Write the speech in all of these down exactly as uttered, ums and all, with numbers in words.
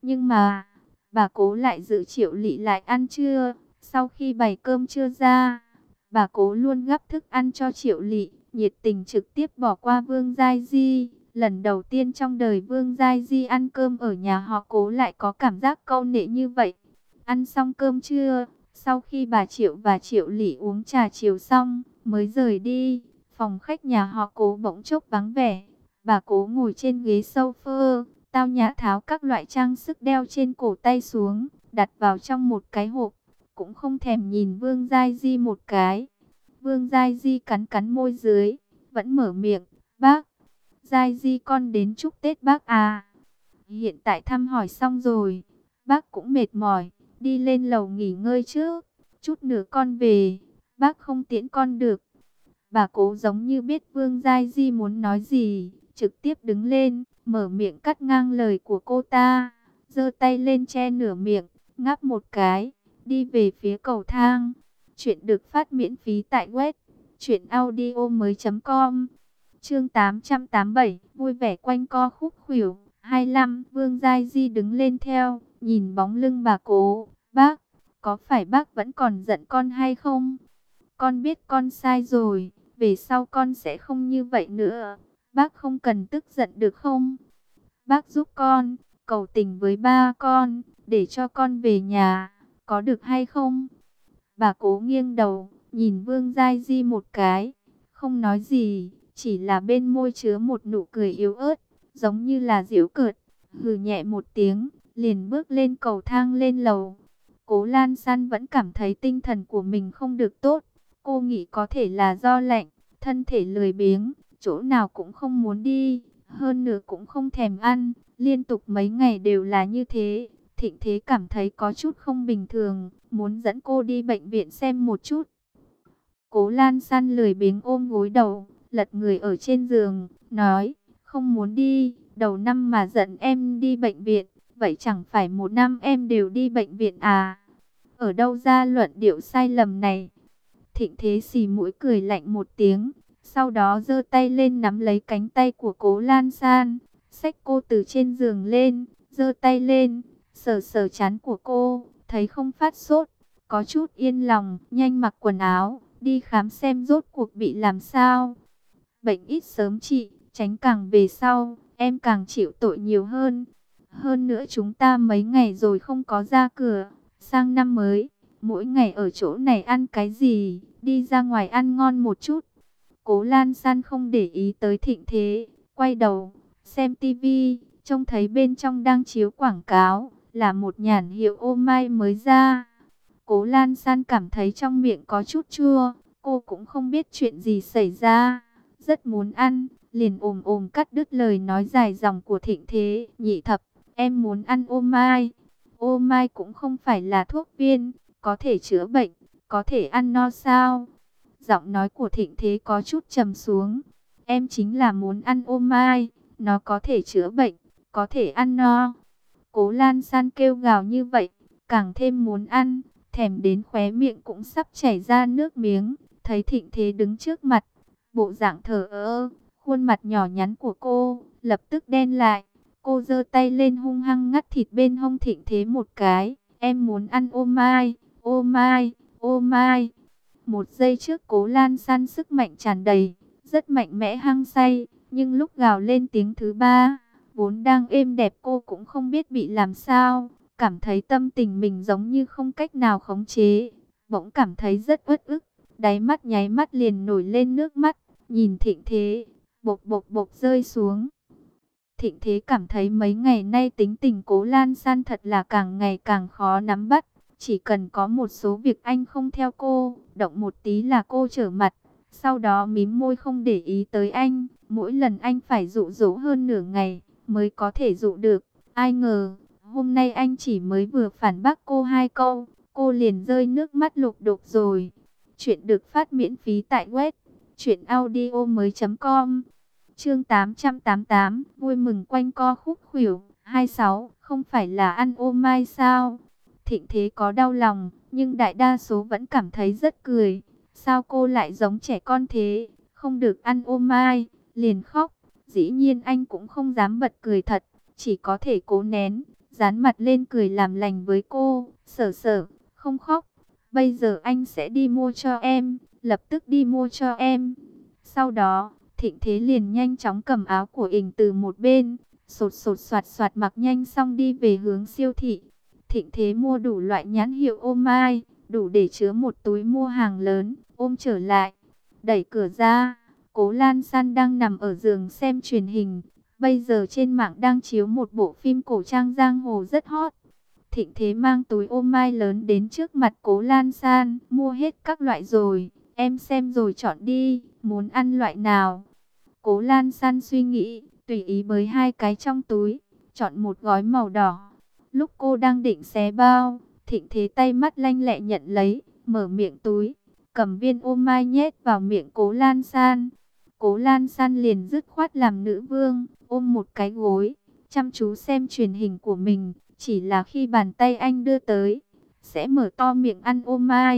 Nhưng mà, bà Cố lại giữ Triệu Lị lại ăn trưa. Sau khi bày cơm trưa ra, bà Cố luôn gắp thức ăn cho Triệu Lị, nhiệt tình trực tiếp bỏ qua Vương Giai Di. Lần đầu tiên trong đời Vương Giai Di ăn cơm ở nhà họ Cố lại có cảm giác câu nệ như vậy. Ăn xong cơm trưa, sau khi bà Triệu và Triệu Lị uống trà chiều xong, mới rời đi. Phòng khách nhà họ Cố bỗng chốc vắng vẻ. Bà Cố ngồi trên ghế sofa, tao nhã tháo các loại trang sức đeo trên cổ tay xuống, đặt vào trong một cái hộp, cũng không thèm nhìn Vương Giai Di một cái. Vương Giai Di cắn cắn môi dưới, vẫn mở miệng, bác, Giai Di con đến chúc Tết bác à. Hiện tại thăm hỏi xong rồi, bác cũng mệt mỏi, đi lên lầu nghỉ ngơi trước, chút nữa con về, bác không tiễn con được. Bà Cố giống như biết Vương Giai Di muốn nói gì, trực tiếp đứng lên, mở miệng cắt ngang lời của cô ta, giơ tay lên che nửa miệng, ngáp một cái, đi về phía cầu thang. Chuyện được phát miễn phí tại web truyện audio mới chấm com. Chương tám trăm tám mươi bảy, vui vẻ quanh co khúc khuỷu. hai lăm, Vương Giai Di đứng lên theo, nhìn bóng lưng bà Cố, bác, có phải bác vẫn còn giận con hay không? Con biết con sai rồi, về sau con sẽ không như vậy nữa. Bác không cần tức giận được không? Bác giúp con, cầu tình với ba con, để cho con về nhà, có được hay không? Bà Cố nghiêng đầu, nhìn Vương Giai Di một cái, không nói gì, chỉ là bên môi chứa một nụ cười yếu ớt, giống như là giễu cợt, hừ nhẹ một tiếng, liền bước lên cầu thang lên lầu. Cố Lan San vẫn cảm thấy tinh thần của mình không được tốt. Cô nghĩ có thể là do lạnh, thân thể lười biếng, chỗ nào cũng không muốn đi, hơn nữa cũng không thèm ăn, liên tục mấy ngày đều là như thế. Thịnh Thế cảm thấy có chút không bình thường, muốn dẫn cô đi bệnh viện xem một chút. Cố Lan San lười biếng ôm gối đầu, lật người ở trên giường, nói, không muốn đi, đầu năm mà dẫn em đi bệnh viện, vậy chẳng phải một năm em đều đi bệnh viện à? Ở đâu ra luận điệu sai lầm này? Thịnh Thế xì mũi cười lạnh một tiếng, sau đó giơ tay lên nắm lấy cánh tay của Cố Lan San, xách cô từ trên giường lên, giơ tay lên, sờ sờ trán của cô, thấy không phát sốt, có chút yên lòng, nhanh mặc quần áo, đi khám xem rốt cuộc bị làm sao. Bệnh ít sớm trị, tránh càng về sau, em càng chịu tội nhiều hơn. Hơn nữa chúng ta mấy ngày rồi không có ra cửa, sang năm mới, mỗi ngày ở chỗ này ăn cái gì, đi ra ngoài ăn ngon một chút. Cố Lan San không để ý tới Thịnh Thế, quay đầu, xem tivi, trông thấy bên trong đang chiếu quảng cáo, là một nhãn hiệu ô mai mới ra. Cố Lan San cảm thấy trong miệng có chút chua, cô cũng không biết chuyện gì xảy ra, rất muốn ăn, liền ồm ồm cắt đứt lời nói dài dòng của Thịnh Thế. Nhị thập, em muốn ăn ô mai. Ô mai cũng không phải là thuốc viên, có thể chữa bệnh, có thể ăn no sao? Giọng nói của Thịnh Thế có chút trầm xuống. Em chính là muốn ăn ô mai, nó có thể chữa bệnh, có thể ăn no. Cố Lan San kêu gào như vậy, càng thêm muốn ăn, thèm đến khóe miệng cũng sắp chảy ra nước miếng. Thấy Thịnh Thế đứng trước mặt, bộ dạng thờ ơ, khuôn mặt nhỏ nhắn của cô lập tức đen lại. Cô giơ tay lên hung hăng ngắt thịt bên hông Thịnh Thế một cái. Em muốn ăn ô mai, ô mai, ô mai. Một giây trước Cố Lan San sức mạnh tràn đầy, rất mạnh mẽ hăng say. Nhưng lúc gào lên tiếng thứ ba, vốn đang êm đẹp cô cũng không biết bị làm sao. Cảm thấy tâm tình mình giống như không cách nào khống chế. Bỗng cảm thấy rất uất ức, đáy mắt nháy mắt liền nổi lên nước mắt. Nhìn Thịnh Thế, bộc bộc bộc rơi xuống. Thịnh Thế cảm thấy mấy ngày nay tính tình Cố Lan San thật là càng ngày càng khó nắm bắt. Chỉ cần có một số việc anh không theo cô, động một tí là cô trở mặt. Sau đó mím môi không để ý tới anh. Mỗi lần anh phải dụ dỗ hơn nửa ngày mới có thể dụ được. Ai ngờ, hôm nay anh chỉ mới vừa phản bác cô hai câu, cô liền rơi nước mắt lục đục rồi. Chuyện được phát miễn phí tại web truyện audio mới chấm com. Chương tám trăm tám mươi tám, vui mừng quanh co khúc khuỷu. hai sáu, không phải là ăn ô mai sao? Thịnh Thế có đau lòng, nhưng đại đa số vẫn cảm thấy rất cười. Sao cô lại giống trẻ con thế, không được ăn ô mai, liền khóc. Dĩ nhiên anh cũng không dám bật cười thật, chỉ có thể cố nén, dán mặt lên cười làm lành với cô. Sở Sở, không khóc, bây giờ anh sẽ đi mua cho em, lập tức đi mua cho em. Sau đó, Thịnh Thế liền nhanh chóng cầm áo của ỉnh từ một bên, sột sột soạt soạt mặc nhanh xong đi về hướng siêu thị. Thịnh Thế mua đủ loại nhãn hiệu ô mai, đủ để chứa một túi mua hàng lớn, ôm trở lại. Đẩy cửa ra, Cố Lan San đang nằm ở giường xem truyền hình. Bây giờ trên mạng đang chiếu một bộ phim cổ trang giang hồ rất hot. Thịnh Thế mang túi ô mai lớn đến trước mặt Cố Lan San, mua hết các loại rồi, em xem rồi chọn đi, muốn ăn loại nào? Cố Lan San suy nghĩ, tùy ý bới hai cái trong túi, chọn một gói màu đỏ. Lúc cô đang định xé bao, Thịnh Thế tay mắt lanh lẹ nhận lấy, mở miệng túi, cầm viên ô mai nhét vào miệng Cố Lan San. Cố Lan San liền dứt khoát làm nữ vương, ôm một cái gối, chăm chú xem truyền hình của mình. Chỉ là khi bàn tay anh đưa tới, sẽ mở to miệng ăn ô mai.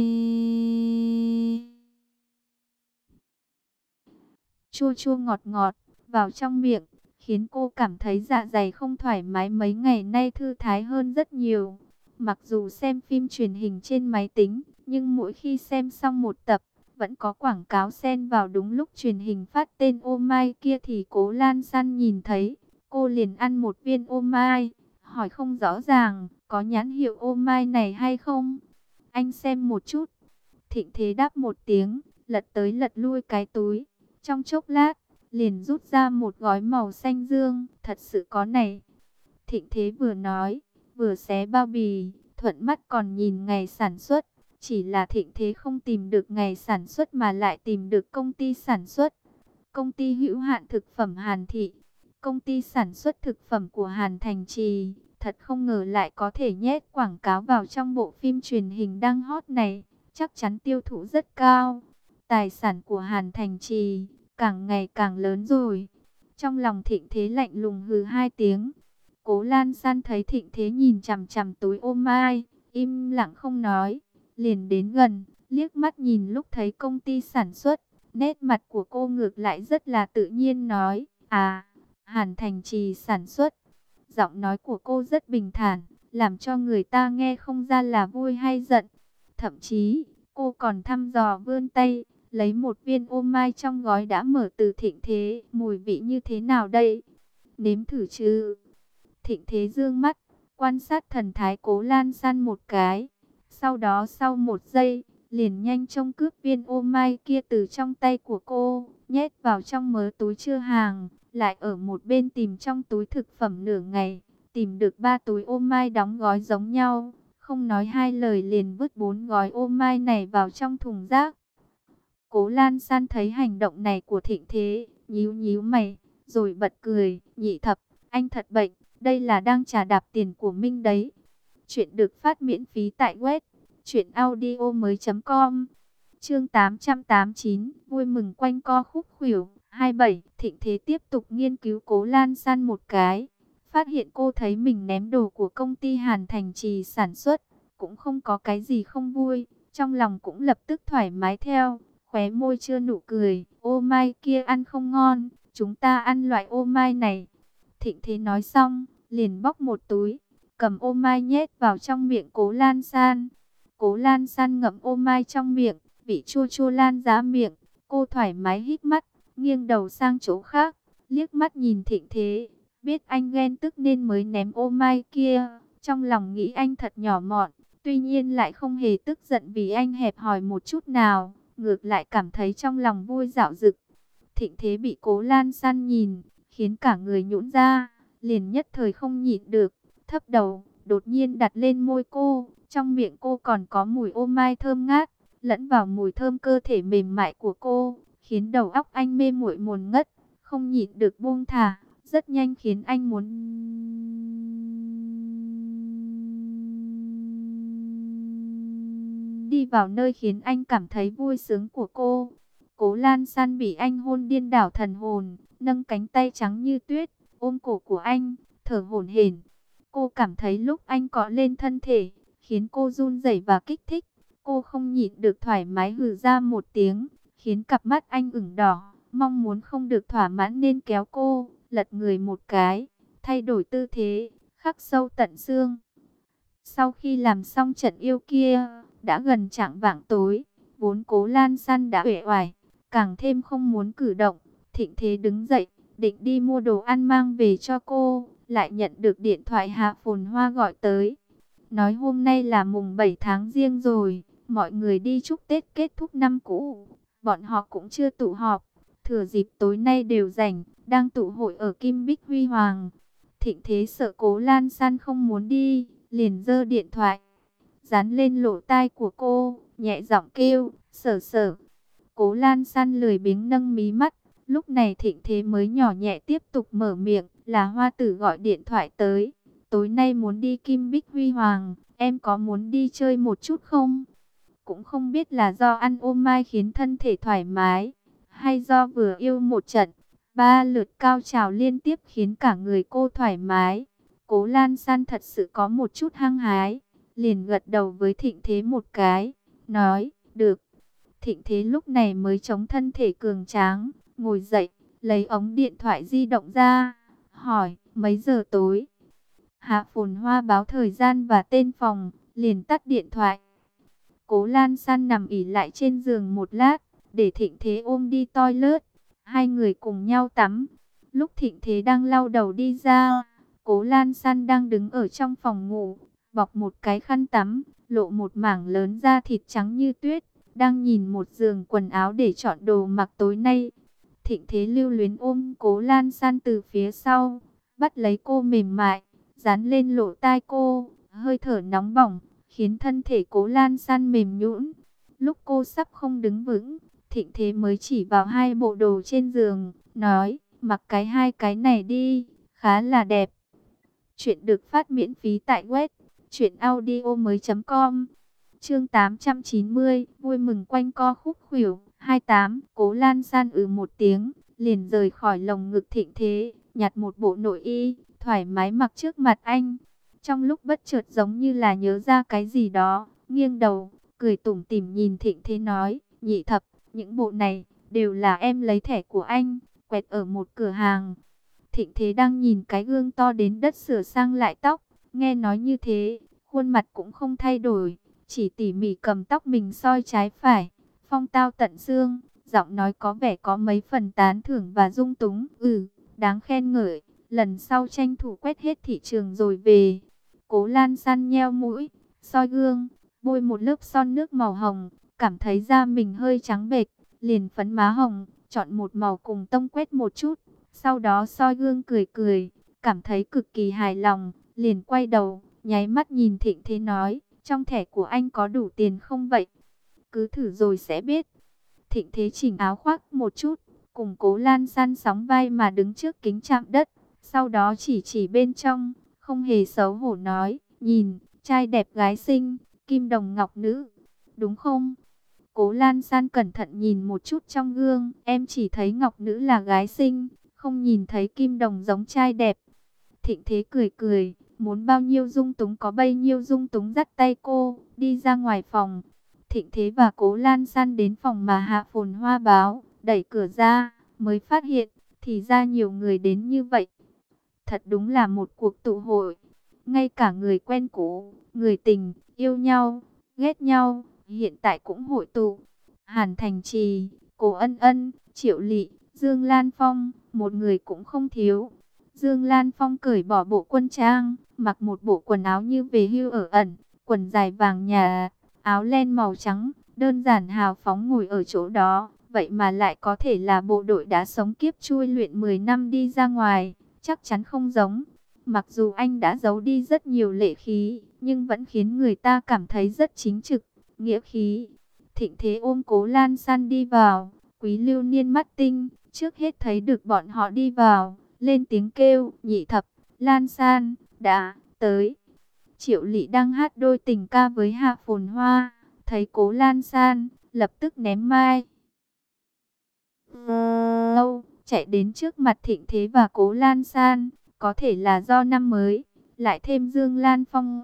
Chua chua ngọt ngọt, vào trong miệng, khiến cô cảm thấy dạ dày không thoải mái, mấy ngày nay thư thái hơn rất nhiều. Mặc dù xem phim truyền hình trên máy tính, nhưng mỗi khi xem xong một tập, vẫn có quảng cáo xen vào đúng lúc truyền hình phát tên ô mai kia thì Cố Lan San nhìn thấy, cô liền ăn một viên ô mai, hỏi không rõ ràng, có nhãn hiệu ô mai này hay không? Anh xem một chút. Thịnh Thế đáp một tiếng, lật tới lật lui cái túi. Trong chốc lát, liền rút ra một gói màu xanh dương, thật sự có này. Thịnh Thế vừa nói, vừa xé bao bì, thuận mắt còn nhìn ngày sản xuất. Chỉ là Thịnh Thế không tìm được ngày sản xuất mà lại tìm được công ty sản xuất. Công ty hữu hạn thực phẩm Hàn Thị, công ty sản xuất thực phẩm của Hàn Thành Trì. Thật không ngờ lại có thể nhét quảng cáo vào trong bộ phim truyền hình đang hot này, chắc chắn tiêu thụ rất cao. Tài sản của Hàn Thành Trì càng ngày càng lớn rồi. Trong lòng Thịnh Thế lạnh lùng hừ hai tiếng. Cố Lan San thấy Thịnh Thế nhìn chằm chằm túi ô mai, im lặng không nói, liền đến gần, liếc mắt nhìn lúc thấy công ty sản xuất, nét mặt của cô ngược lại rất là tự nhiên nói, à, Hàn Thành Trì sản xuất. Giọng nói của cô rất bình thản, làm cho người ta nghe không ra là vui hay giận. Thậm chí, cô còn thăm dò vươn tay, lấy một viên ô mai trong gói đã mở từ Thịnh Thế. Mùi vị như thế nào đây? Nếm thử chứ? Thịnh Thế dương mắt, quan sát thần thái Cố Lan San một cái. Sau đó sau một giây, liền nhanh chóng cướp viên ô mai kia từ trong tay của cô, nhét vào trong mớ túi chứa hàng. Lại ở một bên tìm trong túi thực phẩm nửa ngày, tìm được ba túi ô mai đóng gói giống nhau. Không nói hai lời liền vứt bốn gói ô mai này vào trong thùng rác. Cố Lan San thấy hành động này của Thịnh Thế, nhíu nhíu mày, rồi bật cười, Nhị Thập, anh thật bệnh, đây là đang trả đạp tiền của Minh đấy. Chuyện được phát miễn phí tại web truyện audio mới chấm com. Chương tám trăm tám mươi chín, vui mừng quanh co khúc khuỷu. hai mươi bảy, Thịnh Thế tiếp tục nghiên cứu Cố Lan San một cái, phát hiện cô thấy mình ném đồ của công ty Hàn Thành Trì sản xuất, cũng không có cái gì không vui, trong lòng cũng lập tức thoải mái theo, khóe môi chưa nụ cười, ô mai kia ăn không ngon, chúng ta ăn loại ô mai này. Thịnh Thế nói xong, liền bóc một túi, cầm ô mai nhét vào trong miệng Cố Lan San. Cố Lan San ngậm ô mai trong miệng, vị chua chua lan ra miệng, cô thoải mái hít mắt, nghiêng đầu sang chỗ khác, liếc mắt nhìn Thịnh Thế, biết anh ghen tức nên mới ném ô mai kia, trong lòng nghĩ anh thật nhỏ mọn, tuy nhiên lại không hề tức giận vì anh hẹp hòi một chút nào, ngược lại cảm thấy trong lòng vui dạo dực. Thịnh Thế bị Cố Lan San nhìn, khiến cả người nhũn ra, liền nhất thời không nhịn được, thấp đầu, đột nhiên đặt lên môi cô, trong miệng cô còn có mùi ô mai thơm ngát, lẫn vào mùi thơm cơ thể mềm mại của cô, khiến đầu óc anh mê muội mồn ngất, không nhịn được buông thả, rất nhanh khiến anh muốn đi vào nơi khiến anh cảm thấy vui sướng của cô. Cố Lan San bị anh hôn điên đảo thần hồn, nâng cánh tay trắng như tuyết, ôm cổ của anh, thở hổn hển. Cô cảm thấy lúc anh cọ lên thân thể, khiến cô run rẩy và kích thích. Cô không nhịn được thoải mái hừ ra một tiếng, khiến cặp mắt anh ửng đỏ, mong muốn không được thỏa mãn nên kéo cô, lật người một cái, thay đổi tư thế, khắc sâu tận xương. Sau khi làm xong trận yêu kia, đã gần chạng vạng tối, vốn Cố Lan San đã uể oải, càng thêm không muốn cử động. Thịnh Thế đứng dậy, định đi mua đồ ăn mang về cho cô, lại nhận được điện thoại Hạ Phồn Hoa gọi tới. Nói hôm nay là mùng bảy tháng Giêng rồi, mọi người đi chúc Tết kết thúc năm cũ, bọn họ cũng chưa tụ họp, thừa dịp tối nay đều rảnh, đang tụ hội ở Kim Bích Huy Hoàng. Thịnh Thế sợ Cố Lan San không muốn đi, liền giơ điện thoại, dán lên lỗ tai của cô, nhẹ giọng kêu, Sở Sở. Cố Lan San lười biếng nâng mí mắt, lúc này Thịnh Thế mới nhỏ nhẹ tiếp tục mở miệng, là Hoa Tử gọi điện thoại tới. Tối nay muốn đi Kim Bích Huy Hoàng, em có muốn đi chơi một chút không? Cũng không biết là do ăn ô mai khiến thân thể thoải mái, hay do vừa yêu một trận, ba lượt cao trào liên tiếp khiến cả người cô thoải mái. Cố Lan San thật sự có một chút hăng hái, liền gật đầu với Thịnh Thế một cái, nói, được. Thịnh Thế lúc này mới chống thân thể cường tráng, ngồi dậy, lấy ống điện thoại di động ra, hỏi, mấy giờ tối? Hạ Phồn Hoa báo thời gian và tên phòng, liền tắt điện thoại. Cố Lan San nằm ỉ lại trên giường một lát, để Thịnh Thế ôm đi toilet. Hai người cùng nhau tắm. Lúc Thịnh Thế đang lau đầu đi ra, Cố Lan San đang đứng ở trong phòng ngủ, bọc một cái khăn tắm, lộ một mảng lớn da thịt trắng như tuyết, đang nhìn một giường quần áo để chọn đồ mặc tối nay. Thịnh Thế lưu luyến ôm Cố Lan San từ phía sau, bắt lấy cô mềm mại, dán lên lỗ tai cô, hơi thở nóng bỏng, khiến thân thể Cố Lan San mềm nhũn. Lúc cô sắp không đứng vững, Thịnh Thế mới chỉ vào hai bộ đồ trên giường, nói, mặc cái hai cái này đi, khá là đẹp. Chuyện được phát miễn phí tại web truyện audio mới chấm com. Chương tám trăm chín mươi, vui mừng quanh co khúc khuỷu. Hai tám, Cố Lan San ừ một tiếng, liền rời khỏi lồng ngực Thịnh Thế, nhặt một bộ nội y, thoải mái mặc trước mặt anh. Trong lúc bất chợt giống như là nhớ ra cái gì đó, nghiêng đầu, cười tủm tỉm nhìn Thịnh Thế nói, Nhị Thập, những bộ này đều là em lấy thẻ của anh, quẹt ở một cửa hàng. Thịnh Thế đang nhìn cái gương to đến đất sửa sang lại tóc, nghe nói như thế, khuôn mặt cũng không thay đổi, chỉ tỉ mỉ cầm tóc mình soi trái phải, phong tao tận xương, giọng nói có vẻ có mấy phần tán thưởng và dung túng, ừ, đáng khen ngợi, lần sau tranh thủ quét hết thị trường rồi về. Cố Lan San nheo mũi, soi gương, bôi một lớp son nước màu hồng, cảm thấy da mình hơi trắng bệch, liền phấn má hồng, chọn một màu cùng tông quét một chút, sau đó soi gương cười cười, cảm thấy cực kỳ hài lòng, liền quay đầu, nháy mắt nhìn Thịnh Thế nói, trong thẻ của anh có đủ tiền không vậy? Cứ thử rồi sẽ biết. Thịnh Thế chỉnh áo khoác một chút, cùng Cố Lan San sóng vai mà đứng trước kính chạm đất, sau đó chỉ chỉ bên trong, không hề xấu hổ nói, nhìn, trai đẹp gái xinh, kim đồng ngọc nữ, đúng không? Cố Lan San cẩn thận nhìn một chút trong gương, em chỉ thấy ngọc nữ là gái xinh, không nhìn thấy kim đồng giống trai đẹp. Thịnh Thế cười cười, muốn bao nhiêu dung túng có bấy nhiêu dung túng, dắt tay cô, đi ra ngoài phòng. Thịnh Thế và Cố Lan San đến phòng mà Hạ Phồn Hoa báo, đẩy cửa ra, mới phát hiện, thì ra nhiều người đến như vậy. Thật đúng là một cuộc tụ hội, ngay cả người quen cũ, người tình, yêu nhau, ghét nhau, hiện tại cũng hội tụ. Hàn Thành Trì, Cố Ân Ân, Triệu Lị, Dương Lan Phong, một người cũng không thiếu. Dương Lan Phong cởi bỏ bộ quân trang, mặc một bộ quần áo như về hưu ở ẩn, quần dài vàng nhà, áo len màu trắng, đơn giản hào phóng ngồi ở chỗ đó. Vậy mà lại có thể là bộ đội đã sống kiếp chui luyện mười năm đi ra ngoài, chắc chắn không giống. Mặc dù anh đã giấu đi rất nhiều lệ khí, nhưng vẫn khiến người ta cảm thấy rất chính trực, nghĩa khí. Thịnh Thế ôm Cố Lan San đi vào, Quý Lưu Niên mắt tinh, trước hết thấy được bọn họ đi vào, lên tiếng kêu, Nhị Thập, Lan San, đã, tới. Triệu Lị đang hát đôi tình ca với Hạ Phồn Hoa, thấy Cố Lan San, lập tức ném mai. Lâu, chạy đến trước mặt Thịnh Thế và Cố Lan San, có thể là do năm mới, lại thêm Dương Lan Phong.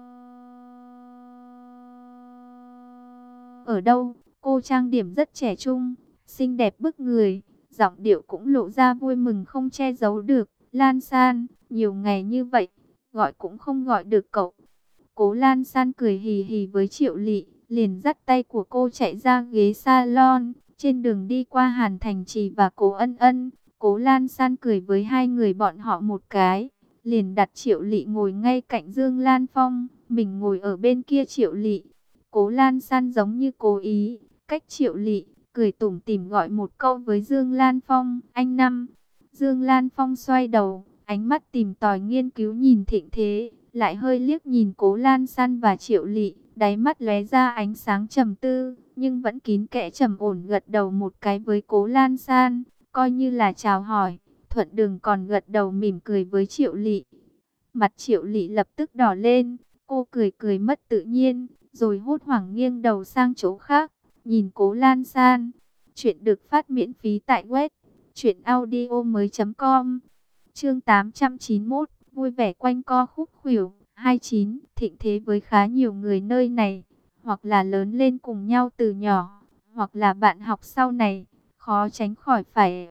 Ở đâu, cô trang điểm rất trẻ trung, xinh đẹp bức người, giọng điệu cũng lộ ra vui mừng không che giấu được. Lan San, nhiều ngày như vậy, gọi cũng không gọi được cậu. Cố Lan San cười hì hì với Triệu Lị, liền dắt tay của cô chạy ra ghế salon. Trên đường đi qua Hàn Thành Trì và Cố Ân Ân, Cố Lan San cười với hai người bọn họ một cái, liền đặt Triệu Lị ngồi ngay cạnh Dương Lan Phong, mình ngồi ở bên kia Triệu Lị. Cố Lan San giống như cố ý, cách Triệu Lị, cười tủm tỉm gọi một câu với Dương Lan Phong, anh Năm. Dương Lan Phong xoay đầu, ánh mắt tìm tòi nghiên cứu nhìn Thịnh Thế, lại hơi liếc nhìn Cố Lan San và Triệu Lị, đáy mắt lóe ra ánh sáng trầm tư, nhưng vẫn kín kẽ trầm ổn gật đầu một cái với Cố Lan San, coi như là chào hỏi. Thuận Đường còn gật đầu mỉm cười với Triệu Lị. Mặt Triệu Lị lập tức đỏ lên, cô cười cười mất tự nhiên, rồi hốt hoảng nghiêng đầu sang chỗ khác, nhìn Cố Lan San. Chuyện được phát miễn phí tại web truyện audio mới chấm com. Chương tám trăm chín mươi mốt, vui vẻ quanh co khúc khuỷu. hai mươi chín, Thịnh Thế với khá nhiều người nơi này, hoặc là lớn lên cùng nhau từ nhỏ, hoặc là bạn học sau này, khó tránh khỏi phải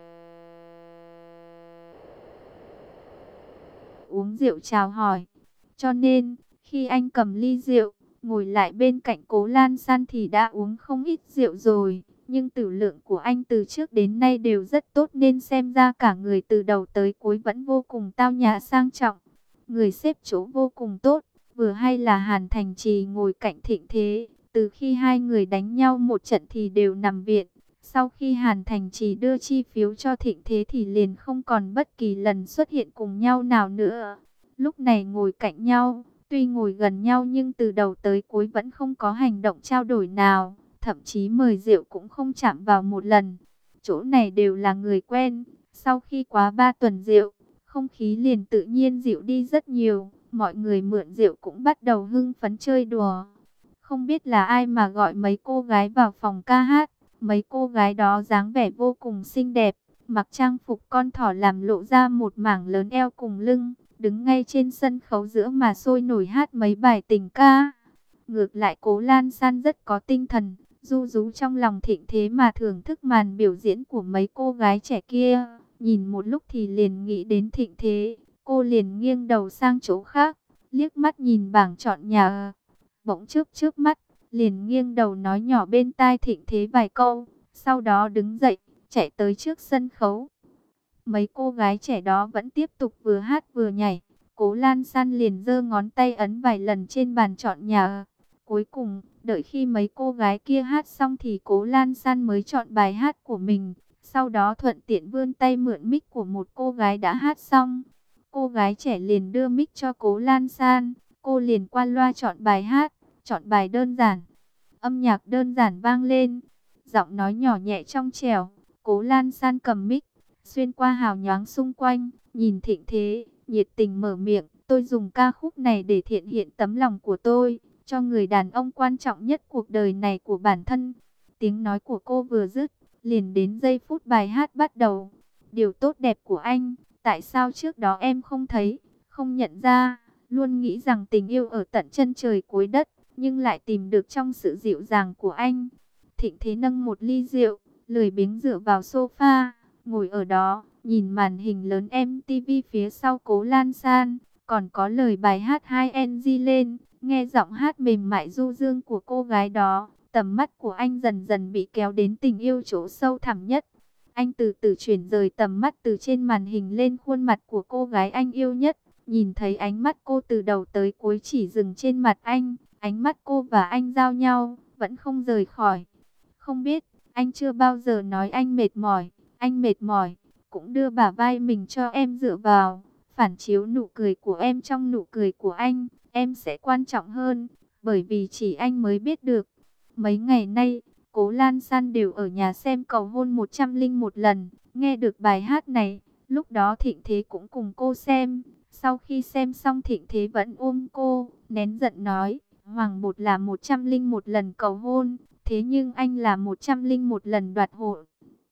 uống rượu chào hỏi. Cho nên, khi anh cầm ly rượu, ngồi lại bên cạnh Cố Lan San thì đã uống không ít rượu rồi. Nhưng tử lượng của anh từ trước đến nay đều rất tốt, nên xem ra cả người từ đầu tới cuối vẫn vô cùng tao nhã sang trọng. Người xếp chỗ vô cùng tốt, vừa hay là Hàn Thành Trì ngồi cạnh Thịnh Thế. Từ khi hai người đánh nhau một trận thì đều nằm viện. Sau khi Hàn Thành Trì đưa chi phiếu cho Thịnh Thế thì liền không còn bất kỳ lần xuất hiện cùng nhau nào nữa. Lúc này ngồi cạnh nhau, tuy ngồi gần nhau nhưng từ đầu tới cuối vẫn không có hành động trao đổi nào. Thậm chí mời rượu cũng không chạm vào một lần. Chỗ này đều là người quen. Sau khi quá ba tuần rượu, không khí liền tự nhiên dịu đi rất nhiều. Mọi người mượn rượu cũng bắt đầu hưng phấn chơi đùa. Không biết là ai mà gọi mấy cô gái vào phòng ca hát. Mấy cô gái đó dáng vẻ vô cùng xinh đẹp, mặc trang phục con thỏ làm lộ ra một mảng lớn eo cùng lưng, đứng ngay trên sân khấu giữa mà sôi nổi hát mấy bài tình ca. Ngược lại Cố Lan San rất có tinh thần, ru rú trong lòng Thịnh Thế mà thưởng thức màn biểu diễn của mấy cô gái trẻ kia. Nhìn một lúc thì liền nghĩ đến Thịnh Thế, cô liền nghiêng đầu sang chỗ khác, liếc mắt nhìn bảng chọn nhà. Bỗng trước trước mắt, liền nghiêng đầu nói nhỏ bên tai Thịnh Thế vài câu, sau đó đứng dậy, chạy tới trước sân khấu. Mấy cô gái trẻ đó vẫn tiếp tục vừa hát vừa nhảy. Cố Lan San liền giơ ngón tay ấn vài lần trên bàn chọn nhà. Cuối cùng, đợi khi mấy cô gái kia hát xong thì Cố Lan San mới chọn bài hát của mình. Sau đó thuận tiện vươn tay mượn mic của một cô gái đã hát xong. Cô gái trẻ liền đưa mic cho Cố Lan San. Cô liền qua loa chọn bài hát, chọn bài đơn giản. Âm nhạc đơn giản vang lên, giọng nói nhỏ nhẹ trong trẻo. Cố Lan San cầm mic, xuyên qua hào nhoáng xung quanh, nhìn Thịnh Thế, nhiệt tình mở miệng. Tôi dùng ca khúc này để thiện hiện tấm lòng của tôi, cho người đàn ông quan trọng nhất cuộc đời này của bản thân. Tiếng nói của cô vừa dứt, liền đến giây phút bài hát bắt đầu. Điều tốt đẹp của anh, tại sao trước đó em không thấy, không nhận ra, luôn nghĩ rằng tình yêu ở tận chân trời cuối đất, nhưng lại tìm được trong sự dịu dàng của anh. Thịnh Thế nâng một ly rượu, lười biếng dựa vào sofa, ngồi ở đó, nhìn màn hình lớn em tê vê phía sau Cố Lan San, còn có lời bài hát hai en giê lên, nghe giọng hát mềm mại du dương của cô gái đó, tầm mắt của anh dần dần bị kéo đến tình yêu chỗ sâu thẳm nhất. Anh từ từ chuyển rời tầm mắt từ trên màn hình lên khuôn mặt của cô gái anh yêu nhất, nhìn thấy ánh mắt cô từ đầu tới cuối chỉ dừng trên mặt anh, ánh mắt cô và anh giao nhau, vẫn không rời khỏi. Không biết, anh chưa bao giờ nói anh mệt mỏi, anh mệt mỏi, cũng đưa bả vai mình cho em dựa vào, phản chiếu nụ cười của em trong nụ cười của anh, em sẽ quan trọng hơn, bởi vì chỉ anh mới biết được. Mấy ngày nay, Cố Lan San đều ở nhà xem cầu hôn một trăm linh một lần, nghe được bài hát này, lúc đó Thịnh Thế cũng cùng cô xem. Sau khi xem xong Thịnh Thế vẫn ôm cô, nén giận nói, Hoàng Bột là một trăm linh một lần cầu hôn, thế nhưng anh là một trăm linh một lần đoạt hôn.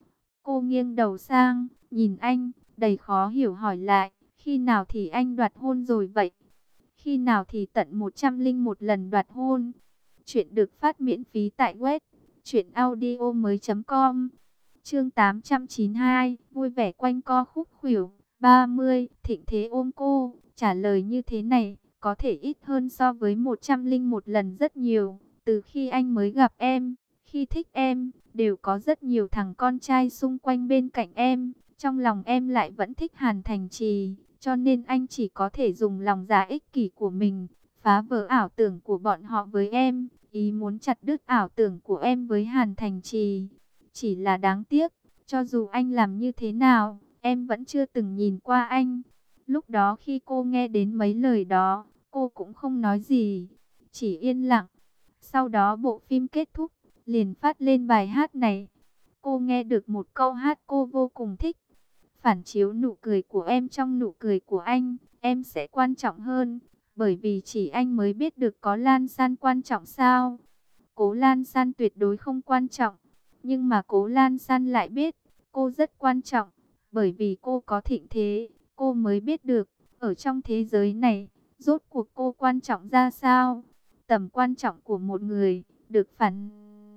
Cô nghiêng đầu sang, nhìn anh, đầy khó hiểu hỏi lại, khi nào thì anh đoạt hôn rồi vậy? Khi nào thì tận một trăm linh một lần đoạt hôn? Chuyện được phát miễn phí tại web truyện audio mới chấm com. Chương tám trăm chín mươi hai, vui vẻ quanh co khúc khuỷu. ba mươi, Thịnh Thế ôm cô, Trả lời như thế này, có thể ít hơn so với một trăm linh một lần rất nhiều. Từ khi anh mới gặp em, khi thích em, đều có rất nhiều thằng con trai xung quanh bên cạnh em. Trong lòng em lại vẫn thích Hàn Thành Trì, cho nên anh chỉ có thể dùng lòng dạ ích kỷ của mình, phá vỡ ảo tưởng của bọn họ với em, ý muốn chặt đứt ảo tưởng của em với Hàn Thành Trì. Chỉ là đáng tiếc, cho dù anh làm như thế nào, em vẫn chưa từng nhìn qua anh. Lúc đó khi cô nghe đến mấy lời đó, cô cũng không nói gì, chỉ yên lặng. Sau đó bộ phim kết thúc, liền phát lên bài hát này. Cô nghe được một câu hát cô vô cùng thích. Phản chiếu nụ cười của em trong nụ cười của anh, em sẽ quan trọng hơn. Bởi vì chỉ anh mới biết được có Lan San quan trọng sao. Cố Lan San tuyệt đối không quan trọng. Nhưng mà Cố Lan San lại biết, cô rất quan trọng. Bởi vì cô có Thịnh Thế, cô mới biết được, ở trong thế giới này, rốt cuộc cô quan trọng ra sao. Tầm quan trọng của một người, được phản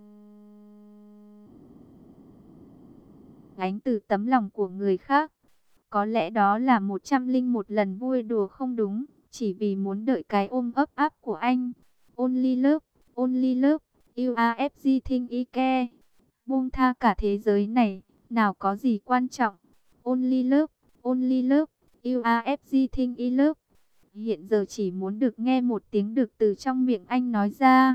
ánh từ tấm lòng của người khác. Có lẽ đó là một trăm linh một lần vui đùa không đúng, chỉ vì muốn đợi cái ôm ấp áp của anh. Only love, only love, you are everything I care. Buông tha cả thế giới này, nào có gì quan trọng. Only love, only love, you are everything I love. Hiện giờ chỉ muốn được nghe một tiếng được từ trong miệng anh nói ra.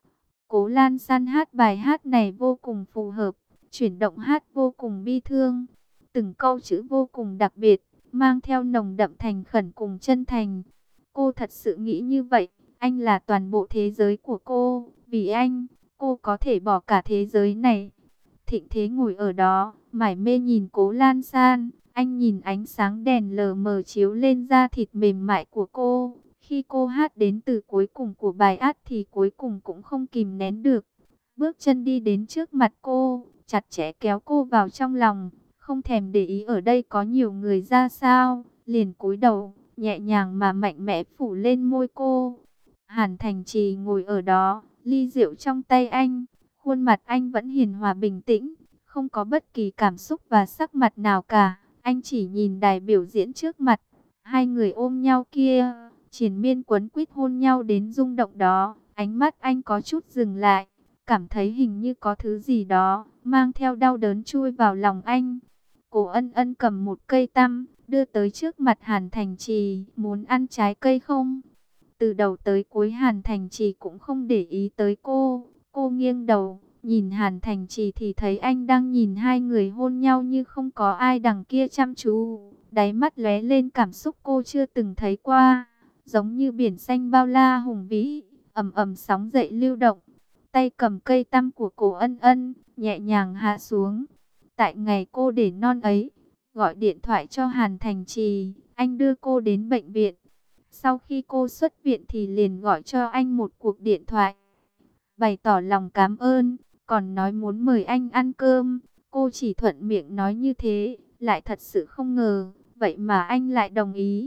Cố Lan San hát bài hát này vô cùng phù hợp, chuyển động hát vô cùng bi thương. Từng câu chữ vô cùng đặc biệt, mang theo nồng đậm thành khẩn cùng chân thành. Cô thật sự nghĩ như vậy, anh là toàn bộ thế giới của cô. Vì anh, cô có thể bỏ cả thế giới này. Thịnh Thế ngồi ở đó, mải mê nhìn Cố Lan San. Anh nhìn ánh sáng đèn lờ mờ chiếu lên da thịt mềm mại của cô. Khi cô hát đến từ cuối cùng của bài hát thì cuối cùng cũng không kìm nén được. Bước chân đi đến trước mặt cô, chặt chẽ kéo cô vào trong lòng. Không thèm để ý ở đây có nhiều người ra sao, liền cúi đầu, nhẹ nhàng mà mạnh mẽ phủ lên môi cô. Hàn Thành Trì ngồi ở đó, ly rượu trong tay anh, khuôn mặt anh vẫn hiền hòa bình tĩnh, không có bất kỳ cảm xúc và sắc mặt nào cả. Anh chỉ nhìn đài biểu diễn trước mặt, hai người ôm nhau kia, triền miên quấn quýt hôn nhau đến rung động đó. Ánh mắt anh có chút dừng lại, cảm thấy hình như có thứ gì đó mang theo đau đớn chui vào lòng anh. Cố Ân Ân cầm một cây tăm, đưa tới trước mặt Hàn Thành Trì, muốn ăn trái cây không? Từ đầu tới cuối Hàn Thành Trì cũng không để ý tới cô. Cô nghiêng đầu, nhìn Hàn Thành Trì thì thấy anh đang nhìn hai người hôn nhau như không có ai đằng kia chăm chú. Đáy mắt lóe lên cảm xúc cô chưa từng thấy qua, giống như biển xanh bao la hùng vĩ, ầm ầm sóng dậy lưu động. Tay cầm cây tăm của Cố Ân Ân, nhẹ nhàng hạ xuống. Tại ngày cô để non ấy, gọi điện thoại cho Hàn Thành Trì, anh đưa cô đến bệnh viện. Sau khi cô xuất viện thì liền gọi cho anh một cuộc điện thoại, bày tỏ lòng cảm ơn, còn nói muốn mời anh ăn cơm. Cô chỉ thuận miệng nói như thế, lại thật sự không ngờ, vậy mà anh lại đồng ý.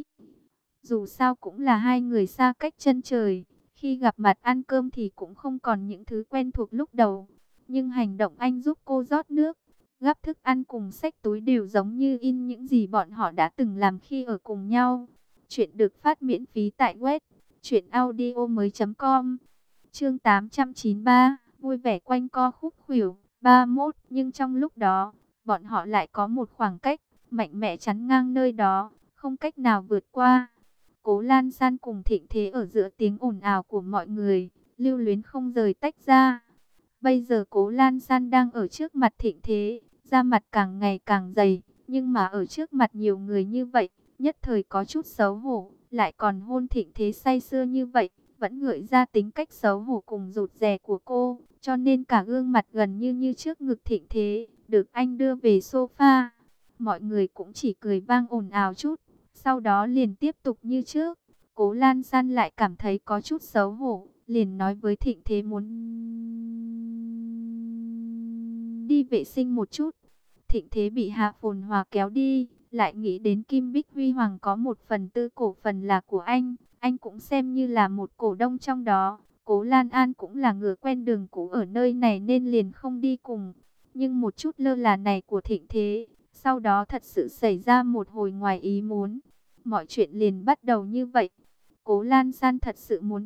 Dù sao cũng là hai người xa cách chân trời, khi gặp mặt ăn cơm thì cũng không còn những thứ quen thuộc lúc đầu. Nhưng hành động anh giúp cô rót nước, gắp thức ăn cùng xách túi đều giống như in những gì bọn họ đã từng làm khi ở cùng nhau. Chuyện được phát miễn phí tại web truyện audio mới chấm com. Chương tám trăm chín mươi ba, vui vẻ quanh co khúc khuỷu ba mươi mốt, nhưng trong lúc đó, bọn họ lại có một khoảng cách mạnh mẽ chắn ngang nơi đó, không cách nào vượt qua. Cố Lan San cùng Thịnh Thế ở giữa tiếng ồn ào của mọi người, lưu luyến không rời tách ra. Bây giờ Cố Lan San đang ở trước mặt Thịnh Thế, da mặt càng ngày càng dày, nhưng mà ở trước mặt nhiều người như vậy, nhất thời có chút xấu hổ, lại còn hôn Thịnh Thế say sưa như vậy, vẫn gợi ra tính cách xấu hổ cùng rụt rè của cô, cho nên cả gương mặt gần như như trước ngực Thịnh Thế, được anh đưa về sofa. Mọi người cũng chỉ cười vang ồn ào chút, sau đó liền tiếp tục như trước. Cố Lan San lại cảm thấy có chút xấu hổ, liền nói với Thịnh Thế muốn đi vệ sinh một chút. Thịnh Thế bị Hạ Phồn Hòa kéo đi, lại nghĩ đến Kim Bích Huy Hoàng có một phần tư cổ phần là của anh, anh cũng xem như là một cổ đông trong đó. Cố Lan An cũng là người quen đường cũ ở nơi này nên liền không đi cùng. Nhưng một chút lơ là này của Thịnh Thế, sau đó thật sự xảy ra một hồi ngoài ý muốn. mọi chuyện liền bắt đầu như vậy. Cố Lan San thật sự muốn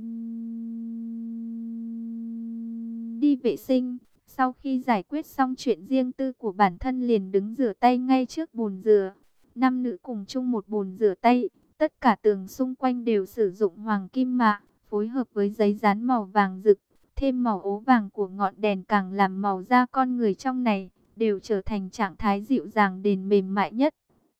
đi vệ sinh. Sau khi giải quyết xong chuyện riêng tư của bản thân liền đứng rửa tay ngay trước bồn rửa. Năm nữ cùng chung một bồn rửa tay. Tất cả tường xung quanh đều sử dụng hoàng kim mạ, phối hợp với giấy dán màu vàng rực. Thêm màu ố vàng của ngọn đèn càng làm màu da con người trong này đều trở thành trạng thái dịu dàng đến mềm mại nhất.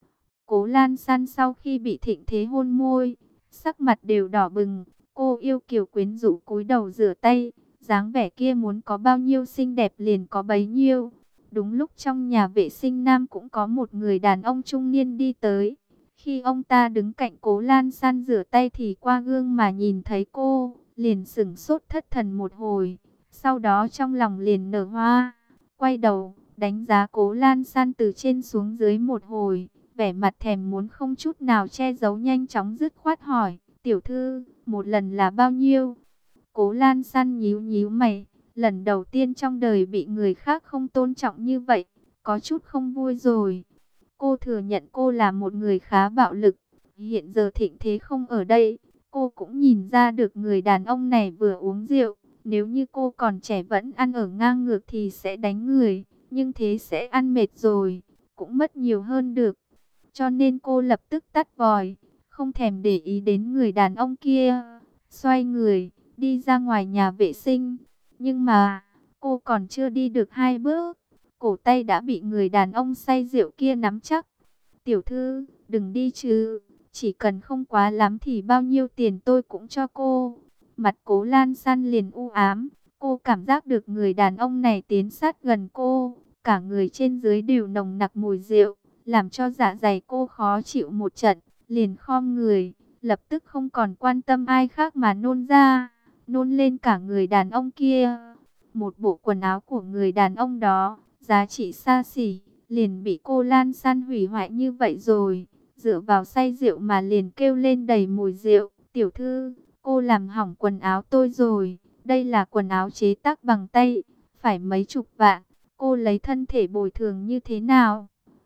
Cố Lan San sau khi bị Thịnh Thế hôn môi, sắc mặt đều đỏ bừng. Cô yêu kiều quyến rũ cúi đầu rửa tay, dáng vẻ kia muốn có bao nhiêu xinh đẹp liền có bấy nhiêu. Đúng lúc trong nhà vệ sinh nam cũng có một người đàn ông trung niên đi tới. Khi ông ta đứng cạnh Cố Lan San rửa tay thì qua gương mà nhìn thấy cô, liền sửng sốt thất thần một hồi. Sau đó trong lòng liền nở hoa, quay đầu, đánh giá Cố Lan San từ trên xuống dưới một hồi. Vẻ mặt thèm muốn không chút nào che giấu nhanh chóng dứt khoát hỏi, tiểu thư, một lần là bao nhiêu? Cố Lan San nhíu nhíu mày, lần đầu tiên trong đời bị người khác không tôn trọng như vậy, có chút không vui rồi. Cô thừa nhận cô là một người khá bạo lực, hiện giờ Thịnh Thế không ở đây, cô cũng nhìn ra được người đàn ông này vừa uống rượu, nếu như cô còn trẻ vẫn ăn ở ngang ngược thì sẽ đánh người, nhưng thế sẽ ăn mệt rồi, cũng mất nhiều hơn được. Cho nên cô lập tức tắt vòi, không thèm để ý đến người đàn ông kia, xoay người, đi ra ngoài nhà vệ sinh. Nhưng mà, cô còn chưa đi được hai bước, cổ tay đã bị người đàn ông say rượu kia nắm chắc. Tiểu thư, đừng đi chứ, chỉ cần không quá lắm thì bao nhiêu tiền tôi cũng cho cô. Mặt Cố Lan San liền u ám, cô cảm giác được người đàn ông này tiến sát gần cô, cả người trên dưới đều nồng nặc mùi rượu, làm cho dạ dày cô khó chịu một trận, liền khom người, lập tức không còn quan tâm ai khác mà nôn ra, nôn lên cả người đàn ông kia. Một bộ quần áo của người đàn ông đó, giá trị xa xỉ, liền bị cô Lan San hủy hoại như vậy rồi, dựa vào say rượu mà liền kêu lên đầy mùi rượu, tiểu thư, cô làm hỏng quần áo tôi rồi, đây là quần áo chế tác bằng tay, phải mấy chục vạn, cô lấy thân thể bồi thường như thế nào?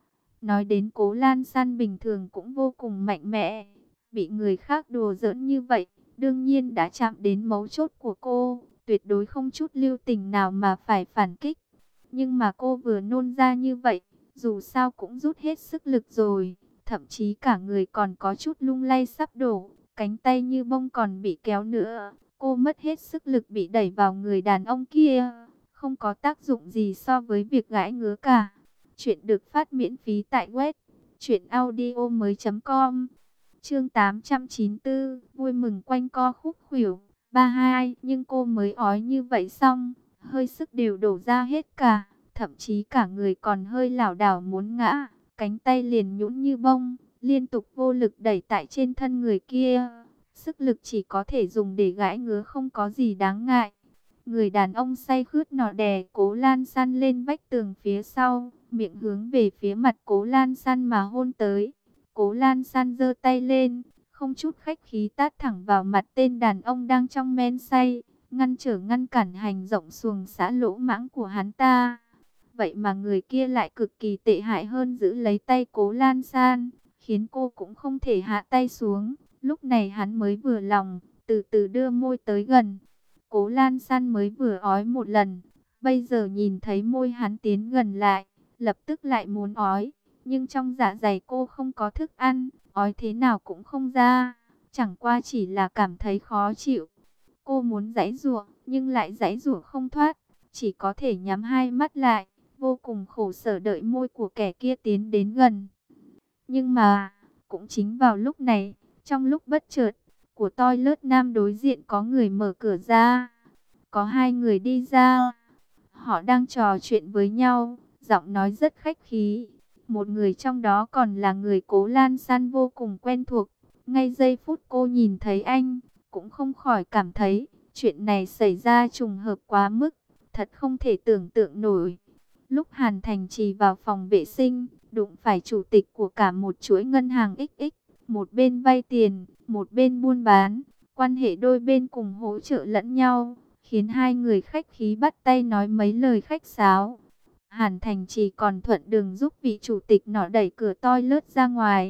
Nói đến Cố Lan San bình thường cũng vô cùng mạnh mẽ, bị người khác đùa giỡn như vậy, đương nhiên đã chạm đến mấu chốt của cô, tuyệt đối không chút lưu tình nào mà phải phản kích. Nhưng mà cô vừa nôn ra như vậy, dù sao cũng rút hết sức lực rồi, thậm chí cả người còn có chút lung lay sắp đổ, cánh tay như bông còn bị kéo nữa. Cô mất hết sức lực bị đẩy vào người đàn ông kia, không có tác dụng gì so với việc gãi ngứa cả. Chuyện được phát miễn phí tại web truyện audio mới chấm com. Chương tám trăm chín mươi tư, vui mừng quanh co khúc khuỷu. ba hai, nhưng cô mới ói như vậy xong, hơi sức đều đổ ra hết cả, thậm chí cả người còn hơi lảo đảo muốn ngã, cánh tay liền nhũn như bông, liên tục vô lực đẩy tại trên thân người kia. Sức lực chỉ có thể dùng để gãi ngứa, không có gì đáng ngại. Người đàn ông say khướt nọ đè Cố Lan San lên vách tường phía sau, miệng hướng về phía mặt Cố Lan San mà hôn tới. Cố Lan San giơ tay lên, không chút khách khí tát thẳng vào mặt tên đàn ông đang trong men say, ngăn trở ngăn cản hành động xuồng xã lỗ mãng của hắn ta. Vậy mà người kia lại cực kỳ tệ hại hơn, giữ lấy tay Cố Lan San, khiến cô cũng không thể hạ tay xuống. Lúc này hắn mới vừa lòng, từ từ đưa môi tới gần. Cố Lan San mới vừa ói một lần, bây giờ nhìn thấy môi hắn tiến gần lại, lập tức lại muốn ói. Nhưng trong dạ dày cô không có thức ăn, ói thế nào cũng không ra, chẳng qua chỉ là cảm thấy khó chịu. Cô muốn giãy giụa, nhưng lại giãy giụa không thoát, chỉ có thể nhắm hai mắt lại, vô cùng khổ sở đợi môi của kẻ kia tiến đến gần. Nhưng mà, cũng chính vào lúc này, trong lúc bất chợt, của toilet nam đối diện có người mở cửa ra. Có hai người đi ra, họ đang trò chuyện với nhau, giọng nói rất khách khí. Một người trong đó còn là người Cố Lan San vô cùng quen thuộc. Ngay giây phút cô nhìn thấy anh, cũng không khỏi cảm thấy chuyện này xảy ra trùng hợp quá mức, thật không thể tưởng tượng nổi. Lúc Hàn Thành Trì vào phòng vệ sinh, đụng phải chủ tịch của cả một chuỗi ngân hàng ích ích, một bên vay tiền, một bên buôn bán, quan hệ đôi bên cùng hỗ trợ lẫn nhau, khiến hai người khách khí bắt tay nói mấy lời khách sáo. Hàn Thành Trì còn thuận đường giúp vị chủ tịch nọ đẩy cửa toilet ra ngoài,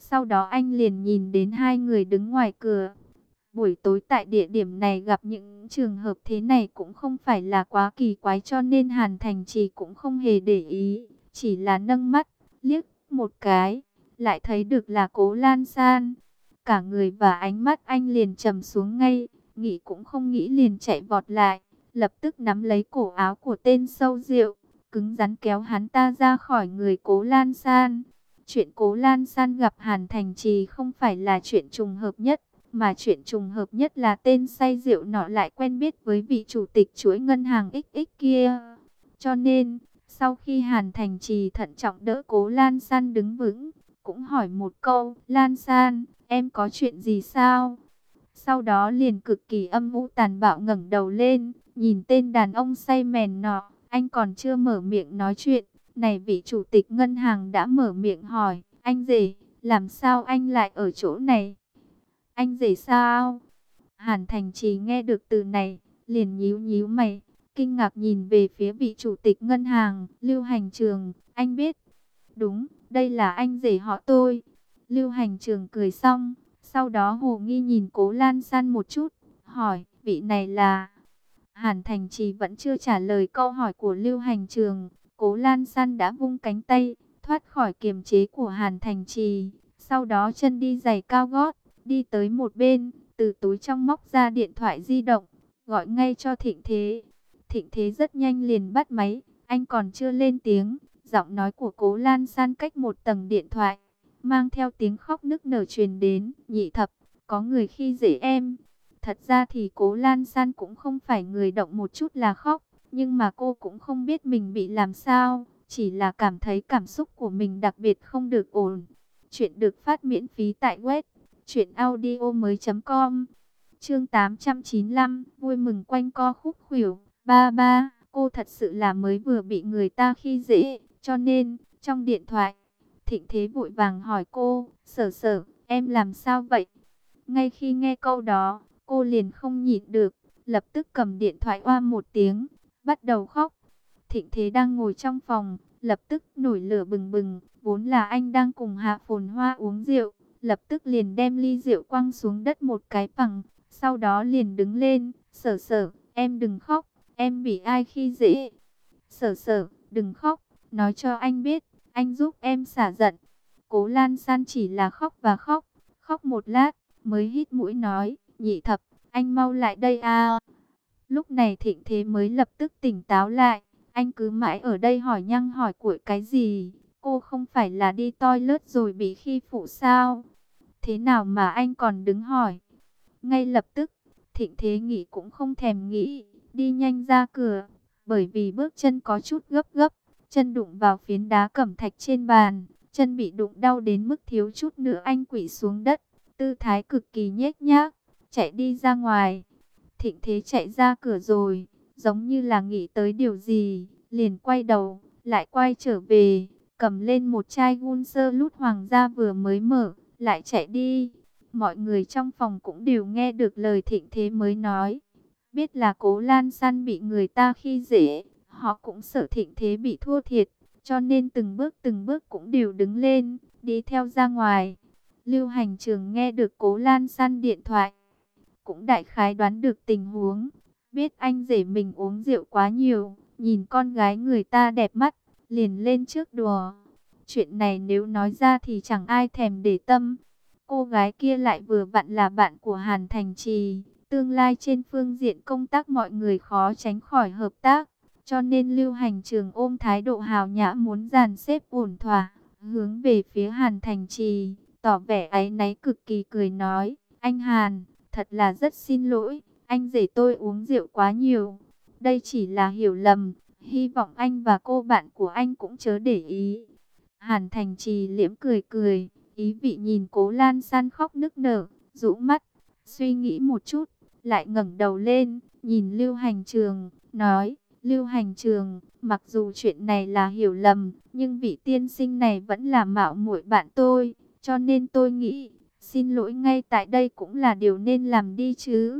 Sau đó anh liền nhìn đến hai người đứng ngoài cửa. Buổi tối tại địa điểm này gặp những trường hợp thế này cũng không phải là quá kỳ quái, cho nên Hàn Thành Trì cũng không hề để ý, chỉ là nâng mắt, liếc một cái, lại thấy được là Cố Lan San. Cả người và ánh mắt anh liền trầm xuống ngay, nghĩ cũng không nghĩ liền chạy vọt lại, lập tức nắm lấy cổ áo của tên Sâu Diệu, cứng rắn kéo hắn ta ra khỏi người Cố Lan San. Chuyện Cố Lan San gặp Hàn Thành Trì không phải là chuyện trùng hợp nhất, mà chuyện trùng hợp nhất là tên say rượu nọ lại quen biết với vị chủ tịch chuỗi ngân hàng ích ích kia. Cho nên, sau khi Hàn Thành Trì thận trọng đỡ Cố Lan San đứng vững, cũng hỏi một câu, Lan San, em có chuyện gì sao? Sau đó liền cực kỳ âm u tàn bạo ngẩng đầu lên, nhìn tên đàn ông say mèn nọ, anh còn chưa mở miệng nói chuyện. Này vị chủ tịch ngân hàng đã mở miệng hỏi, anh rể, làm sao anh lại ở chỗ này? Anh rể sao? Hàn Thành Trì nghe được từ này, liền nhíu nhíu mày, kinh ngạc nhìn về phía vị chủ tịch ngân hàng, Lưu Hành Trường, anh biết. Đúng, đây là anh rể họ tôi. Lưu Hành Trường cười xong, sau đó hồ nghi nhìn Cố Lan San một chút, hỏi, vị này là... Hàn Thành Trì vẫn chưa trả lời câu hỏi của Lưu Hành Trường, Cố Lan San đã vung cánh tay, thoát khỏi kiềm chế của Hàn Thành Trì, sau đó chân đi giày cao gót, đi tới một bên, từ túi trong móc ra điện thoại di động, gọi ngay cho Thịnh Thế. Thịnh Thế rất nhanh liền bắt máy, anh còn chưa lên tiếng, giọng nói của Cố Lan San cách một tầng điện thoại, mang theo tiếng khóc nức nở truyền đến, Nhị Thập, có người khi dễ em. Thật ra thì Cố Lan San cũng không phải người động một chút là khóc, nhưng mà cô cũng không biết mình bị làm sao, chỉ là cảm thấy cảm xúc của mình đặc biệt không được ổn. Chuyện được phát miễn phí tại web truyện audio mới chấm com. Chương tám trăm chín mươi lăm, vui mừng quanh co khúc khuỷu. Ba ba, cô thật sự là mới vừa bị người ta khi dễ, cho nên trong điện thoại, Thịnh Thế vội vàng hỏi cô, Sở Sở, em làm sao vậy? Ngay khi nghe câu đó, cô liền không nhịn được, lập tức cầm điện thoại oa một tiếng, bắt đầu khóc. Thịnh Thế đang ngồi trong phòng, lập tức nổi lửa bừng bừng, vốn là anh đang cùng Hạ Phồn Hoa uống rượu, lập tức liền đem ly rượu quăng xuống đất một cái phẳng, sau đó liền đứng lên, Sở Sở, em đừng khóc, em bị ai khi dễ? Sở Sở, đừng khóc, nói cho anh biết, anh giúp em xả giận. Cố Lan San chỉ là khóc và khóc, khóc một lát, mới hít mũi nói, Nhị Thập, anh mau lại đây à. Lúc này Thịnh Thế mới lập tức tỉnh táo lại, anh cứ mãi ở đây hỏi nhăng hỏi cuội cái gì, cô không phải là đi toilet rồi bị khi phụ sao? Thế nào mà anh còn đứng hỏi? Ngay lập tức, Thịnh Thế nghĩ cũng không thèm nghĩ, đi nhanh ra cửa, bởi vì bước chân có chút gấp gấp, chân đụng vào phiến đá cẩm thạch trên bàn, chân bị đụng đau đến mức thiếu chút nữa anh quỵ xuống đất, tư thái cực kỳ nhếch nhác, chạy đi ra ngoài. Thịnh Thế chạy ra cửa rồi, giống như là nghĩ tới điều gì, liền quay đầu, lại quay trở về, cầm lên một chai gun sơ lút hoàng gia vừa mới mở, lại chạy đi. Mọi người trong phòng cũng đều nghe được lời Thịnh Thế mới nói, biết là Cố Lan San bị người ta khi dễ, họ cũng sợ Thịnh Thế bị thua thiệt, cho nên từng bước từng bước cũng đều đứng lên, đi theo ra ngoài. Lưu Hành Trường nghe được Cố Lan San điện thoại, cũng đại khái đoán được tình huống, biết anh rể mình uống rượu quá nhiều, nhìn con gái người ta đẹp mắt, liền lên trước đùa. Chuyện này nếu nói ra thì chẳng ai thèm để tâm. Cô gái kia lại vừa vặn là bạn của Hàn Thành Trì, tương lai trên phương diện công tác mọi người khó tránh khỏi hợp tác, cho nên Lưu Hành Trường ôm thái độ hào nhã muốn dàn xếp ổn thỏa, hướng về phía Hàn Thành Trì, tỏ vẻ áy náy cực kỳ cười nói, anh Hàn, thật là rất xin lỗi, anh rể tôi uống rượu quá nhiều, đây chỉ là hiểu lầm, hy vọng anh và cô bạn của anh cũng chớ để ý. Hàn Thành Trì liễm cười cười, ý vị nhìn Cố Lan San khóc nức nở, rũ mắt, suy nghĩ một chút, lại ngẩng đầu lên, nhìn Lưu Hành Trường, nói, Lưu Hành Trường, mặc dù chuyện này là hiểu lầm, nhưng vị tiên sinh này vẫn là mạo muội bạn tôi, cho nên tôi nghĩ, xin lỗi ngay tại đây cũng là điều nên làm đi chứ.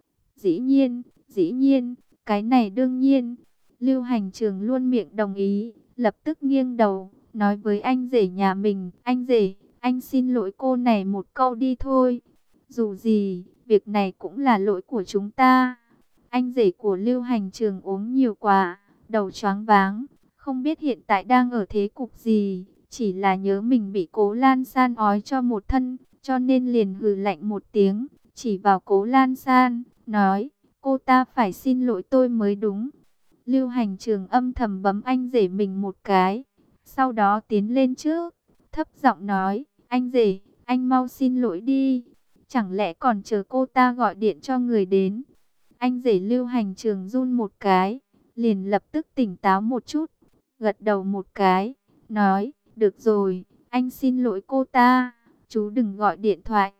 Dĩ nhiên, dĩ nhiên, cái này đương nhiên. Lưu Hành Trường luôn miệng đồng ý, lập tức nghiêng đầu, nói với anh rể nhà mình, anh rể, anh xin lỗi cô này một câu đi thôi. Dù gì, việc này cũng là lỗi của chúng ta. Anh rể của Lưu Hành Trường uống nhiều quá, đầu choáng váng, không biết hiện tại đang ở thế cục gì, chỉ là nhớ mình bị Cố Lan San ói cho một thân, cho nên liền hừ lạnh một tiếng, chỉ vào Cố Lan San, nói, cô ta phải xin lỗi tôi mới đúng. Lưu Hành Trường âm thầm bấm anh rể mình một cái, sau đó tiến lên trước, thấp giọng nói, anh rể, anh mau xin lỗi đi, chẳng lẽ còn chờ cô ta gọi điện cho người đến. Anh rể Lưu Hành Trường run một cái, liền lập tức tỉnh táo một chút, gật đầu một cái, nói, được rồi, anh xin lỗi cô ta, chú đừng gọi điện thoại.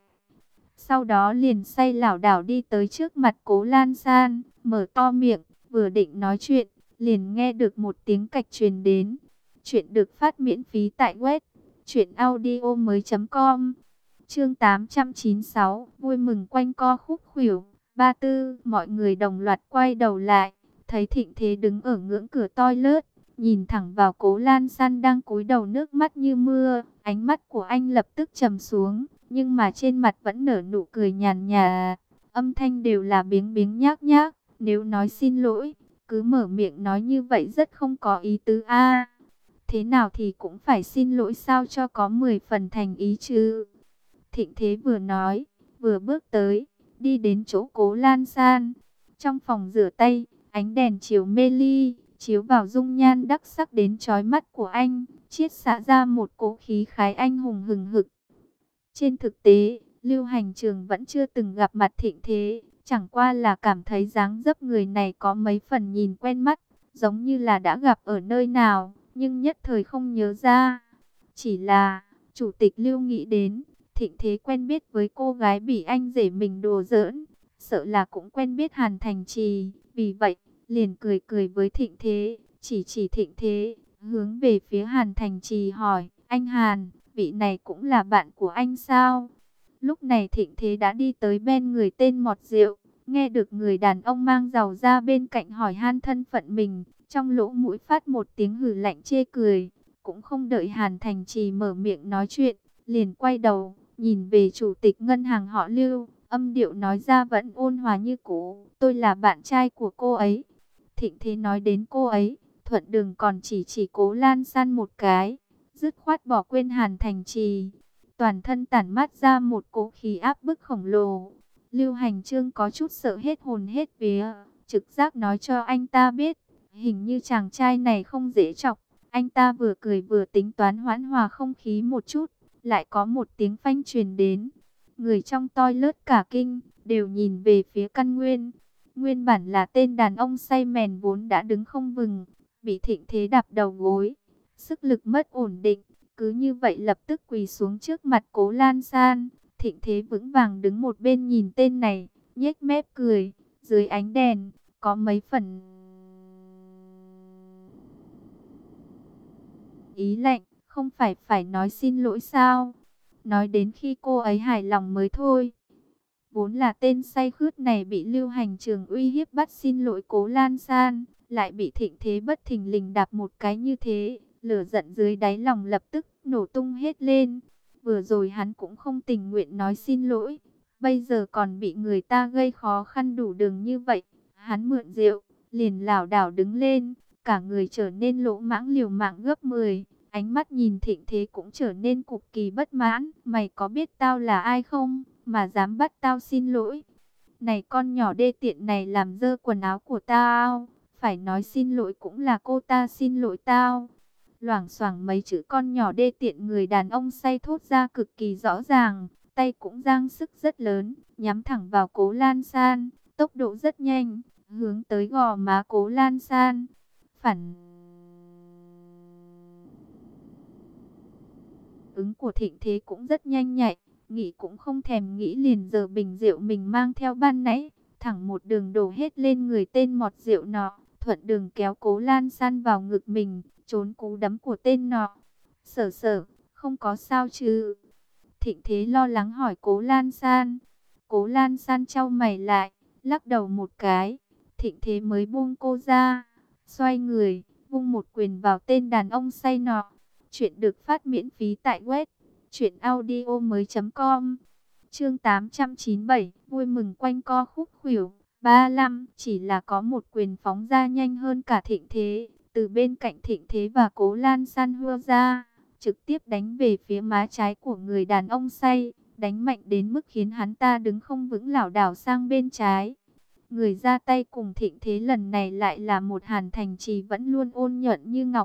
Sau đó liền say lảo đảo đi tới trước mặt Cố Lan San, mở to miệng, vừa định nói chuyện, liền nghe được một tiếng cạch truyền đến. Chuyện được phát miễn phí tại web truyện audio mới.com. Chương tám trăm chín mươi sáu, vui mừng quanh co khúc khuỷu. Ba tư, mọi người đồng loạt quay đầu lại, thấy Thịnh Thế đứng ở ngưỡng cửa toilet, nhìn thẳng vào Cố Lan San đang cúi đầu nước mắt như mưa, ánh mắt của anh lập tức trầm xuống, nhưng mà trên mặt vẫn nở nụ cười nhàn nhạt, âm thanh đều là biếng biếng nhác nhác, nếu nói xin lỗi, cứ mở miệng nói như vậy rất không có ý tứ a. Thế nào thì cũng phải xin lỗi sao cho có mười phần thành ý chứ. Thịnh Thế vừa nói, vừa bước tới, đi đến chỗ Cố Lan San. Trong phòng rửa tay, ánh đèn chiếu mê ly, chiếu vào dung nhan đắc sắc đến chói mắt của anh, chiết xạ ra một cỗ khí khái anh hùng hừng hực. Trên thực tế, Lưu Hành Trường vẫn chưa từng gặp mặt Thịnh Thế, chẳng qua là cảm thấy dáng dấp người này có mấy phần nhìn quen mắt, giống như là đã gặp ở nơi nào, nhưng nhất thời không nhớ ra. Chỉ là, Chủ tịch Lưu nghĩ đến, Thịnh Thế quen biết với cô gái bị anh rể mình đùa giỡn, sợ là cũng quen biết Hàn Thành Trì, vì vậy, liền cười cười với Thịnh Thế, chỉ chỉ Thịnh Thế, hướng về phía Hàn Thành Trì hỏi, anh Hàn, vị này cũng là bạn của anh sao? Lúc này Thịnh Thế đã đi tới bên người tên Mọt Rượu, nghe được người đàn ông mang rau ra bên cạnh hỏi han thân phận mình, trong lỗ mũi phát một tiếng hừ lạnh chê cười, cũng không đợi Hàn Thành Trì mở miệng nói chuyện, liền quay đầu, nhìn về chủ tịch ngân hàng họ Lưu, âm điệu nói ra vẫn ôn hòa như cũ, tôi là bạn trai của cô ấy. Thịnh Thế nói đến cô ấy, thuận đường còn chỉ chỉ Cố Lan San một cái, dứt khoát bỏ quên Hàn Thành Trì, toàn thân tản mát ra một cỗ khí áp bức khổng lồ. Lưu Hành Chương có chút sợ hết hồn hết vía, trực giác nói cho anh ta biết, hình như chàng trai này không dễ chọc. Anh ta vừa cười vừa tính toán hoãn hòa không khí một chút, lại có một tiếng phanh truyền đến. Người trong toilet cả kinh, đều nhìn về phía căn nguyên. Nguyên bản là tên đàn ông say mèn vốn đã đứng không vững, bị Thịnh Thế đạp đầu gối, sức lực mất ổn định, cứ như vậy lập tức quỳ xuống trước mặt Cố Lan San. Thịnh Thế vững vàng đứng một bên nhìn tên này, nhếch mép cười, dưới ánh đèn, có mấy phần ý lạnh, không phải phải nói xin lỗi sao? Nói đến khi cô ấy hài lòng mới thôi. Vốn là tên say khướt này bị Lưu Hành Trường uy hiếp bắt xin lỗi Cố Lan San, lại bị Thịnh Thế bất thình lình đạp một cái như thế, lửa giận dưới đáy lòng lập tức nổ tung hết lên. Vừa rồi hắn cũng không tình nguyện nói xin lỗi, bây giờ còn bị người ta gây khó khăn đủ đường như vậy, hắn mượn rượu, liền lảo đảo đứng lên, cả người trở nên lỗ mãng liều mạng gấp mười, ánh mắt nhìn Thịnh Thế cũng trở nên cực kỳ bất mãn, mày có biết tao là ai không, mà dám bắt tao xin lỗi? Này con nhỏ đê tiện này làm dơ quần áo của tao, phải nói xin lỗi cũng là cô ta xin lỗi tao. Loảng xoảng mấy chữ con nhỏ đê tiện người đàn ông say thốt ra cực kỳ rõ ràng, tay cũng giang sức rất lớn, nhắm thẳng vào Cố Lan San, tốc độ rất nhanh, hướng tới gò má Cố Lan San. Phản ứng của Thịnh Thế cũng rất nhanh nhạy, nghĩ cũng không thèm nghĩ liền giở bình rượu mình mang theo ban nãy, thẳng một đường đổ hết lên người tên Mọt Rượu nọ, thuận đường kéo Cố Lan San vào ngực mình, trốn cú đấm của tên nọ. Sở sở, không có sao chứ? Thịnh Thế lo lắng hỏi Cố Lan San. Cố Lan San chau mày lại, lắc đầu một cái, Thịnh Thế mới buông cô ra, xoay người, vung một quyền vào tên đàn ông say nọ. Chuyện được phát miễn phí tại web Chuyện audio mới com. Chương tám trăm chín mươi bảy, vui mừng quanh co khúc khuỷu. ba lăm, chỉ là có một quyền phóng ra nhanh hơn cả Thịnh Thế, từ bên cạnh Thịnh Thế và Cố Lan San hua ra, trực tiếp đánh về phía má trái của người đàn ông say, đánh mạnh đến mức khiến hắn ta đứng không vững, lảo đảo sang bên trái. Người ra tay cùng Thịnh Thế lần này lại là một Hàn Thành Trì vẫn luôn ôn nhuận như ngọc.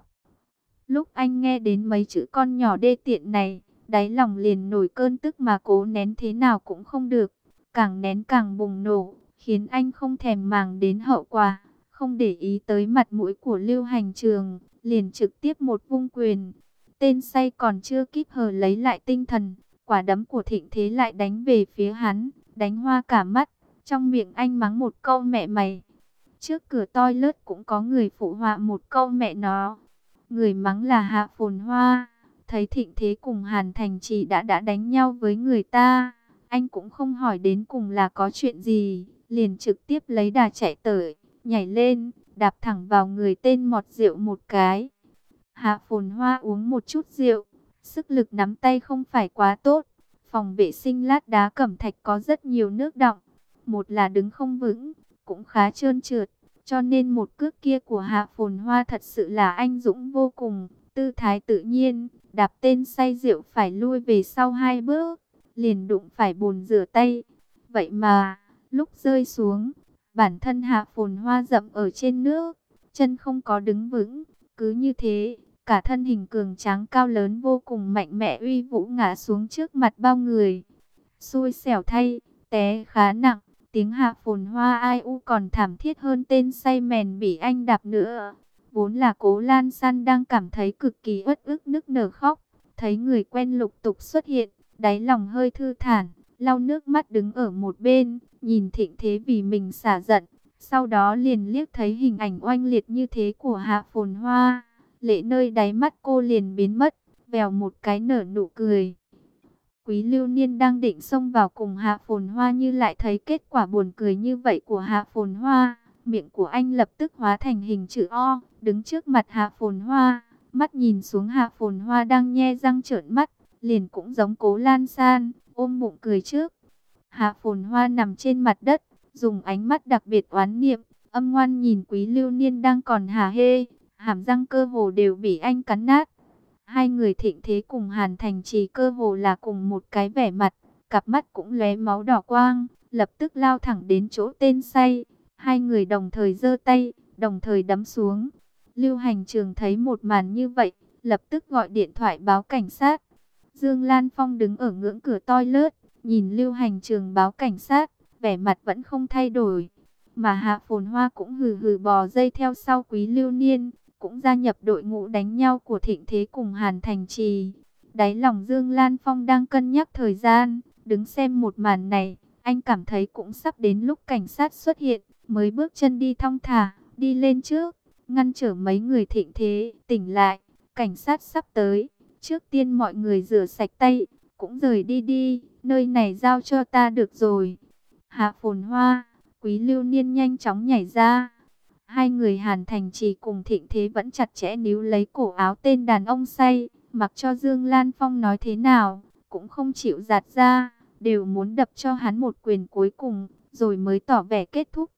Lúc anh nghe đến mấy chữ con nhỏ đê tiện này, đáy lòng liền nổi cơn tức mà cố nén thế nào cũng không được, càng nén càng bùng nổ, khiến anh không thèm màng đến hậu quả, không để ý tới mặt mũi của Lưu Hành Trường, liền trực tiếp một vung quyền. Tên say còn chưa kịp hờ lấy lại tinh thần, quả đấm của Thịnh Thế lại đánh về phía hắn, đánh hoa cả mắt, trong miệng anh mắng một câu mẹ mày. Trước cửa toilet cũng có người phụ họa một câu mẹ nó. Người mắng là Hạ Phồn Hoa. Thấy Thịnh Thế cùng Hàn Thành Trì đã đã đánh nhau với người ta, anh cũng không hỏi đến cùng là có chuyện gì, liền trực tiếp lấy đà chạy tới, nhảy lên, đạp thẳng vào người tên mọt rượu một cái. Hạ Phồn Hoa uống một chút rượu, sức lực nắm tay không phải quá tốt. Phòng vệ sinh lát đá cẩm thạch có rất nhiều nước đọng, một là đứng không vững, cũng khá trơn trượt, cho nên một cước kia của Hạ Phồn Hoa thật sự là anh dũng vô cùng, tư thái tự nhiên, đạp tên say rượu phải lui về sau hai bước, liền đụng phải bồn rửa tay. Vậy mà, lúc rơi xuống, bản thân Hạ Phồn Hoa dậm ở trên nước, chân không có đứng vững, cứ như thế, cả thân hình cường tráng cao lớn vô cùng mạnh mẽ uy vũ ngã xuống trước mặt bao người. Xui xẻo thay, té khá nặng, tiếng Hạ Phồn Hoa ai u còn thảm thiết hơn tên say mèn bị anh đạp nữa. Vốn là Cố Lan San đang cảm thấy cực kỳ uất ức nức nở khóc, thấy người quen lục tục xuất hiện, đáy lòng hơi thư thản, lau nước mắt đứng ở một bên, nhìn Thịnh Thế vì mình xả giận, sau đó liền liếc thấy hình ảnh oanh liệt như thế của Hạ Phồn Hoa, lệ nơi đáy mắt cô liền biến mất, vèo một cái nở nụ cười. Quý Lưu Niên đang định xông vào cùng Hạ Phồn Hoa như lại thấy kết quả buồn cười như vậy của Hạ Phồn Hoa, miệng của anh lập tức hóa thành hình chữ O, đứng trước mặt Hạ Phồn Hoa, mắt nhìn xuống Hạ Phồn Hoa đang nhe răng trợn mắt, liền cũng giống Cố Lan San, ôm bụng cười trước. Hạ Phồn Hoa nằm trên mặt đất, dùng ánh mắt đặc biệt oán niệm, âm ngoan nhìn Quý Lưu Niên đang còn hả hê, hàm răng cơ hồ đều bị anh cắn nát. Hai người Thịnh Thế cùng Hàn Thành Trì cơ hồ là cùng một cái vẻ mặt, cặp mắt cũng lóe máu đỏ quang, lập tức lao thẳng đến chỗ tên say. Hai người đồng thời giơ tay, đồng thời đấm xuống. Lưu Hành Trường thấy một màn như vậy, lập tức gọi điện thoại báo cảnh sát. Dương Lan Phong đứng ở ngưỡng cửa toilet, nhìn Lưu Hành Trường báo cảnh sát, vẻ mặt vẫn không thay đổi. Mà Hạ Phồn Hoa cũng hừ hừ bò dây theo sau Quý Lưu Niên, cũng gia nhập đội ngũ đánh nhau của Thịnh Thế cùng Hàn Thành Trì. Đáy lòng Dương Lan Phong đang cân nhắc thời gian, đứng xem một màn này, anh cảm thấy cũng sắp đến lúc cảnh sát xuất hiện, mới bước chân đi thong thả, đi lên trước, ngăn trở mấy người Thịnh Thế, tỉnh lại, cảnh sát sắp tới, trước tiên mọi người rửa sạch tay, cũng rời đi đi, nơi này giao cho ta được rồi. Hạ Phồn Hoa, Quý Lưu Niên nhanh chóng nhảy ra. Hai người Hàn Thành Trì cùng Thịnh Thế vẫn chặt chẽ níu lấy cổ áo tên đàn ông say, mặc cho Dương Lan Phong nói thế nào, cũng không chịu giạt ra, đều muốn đập cho hắn một quyền cuối cùng, rồi mới tỏ vẻ kết thúc.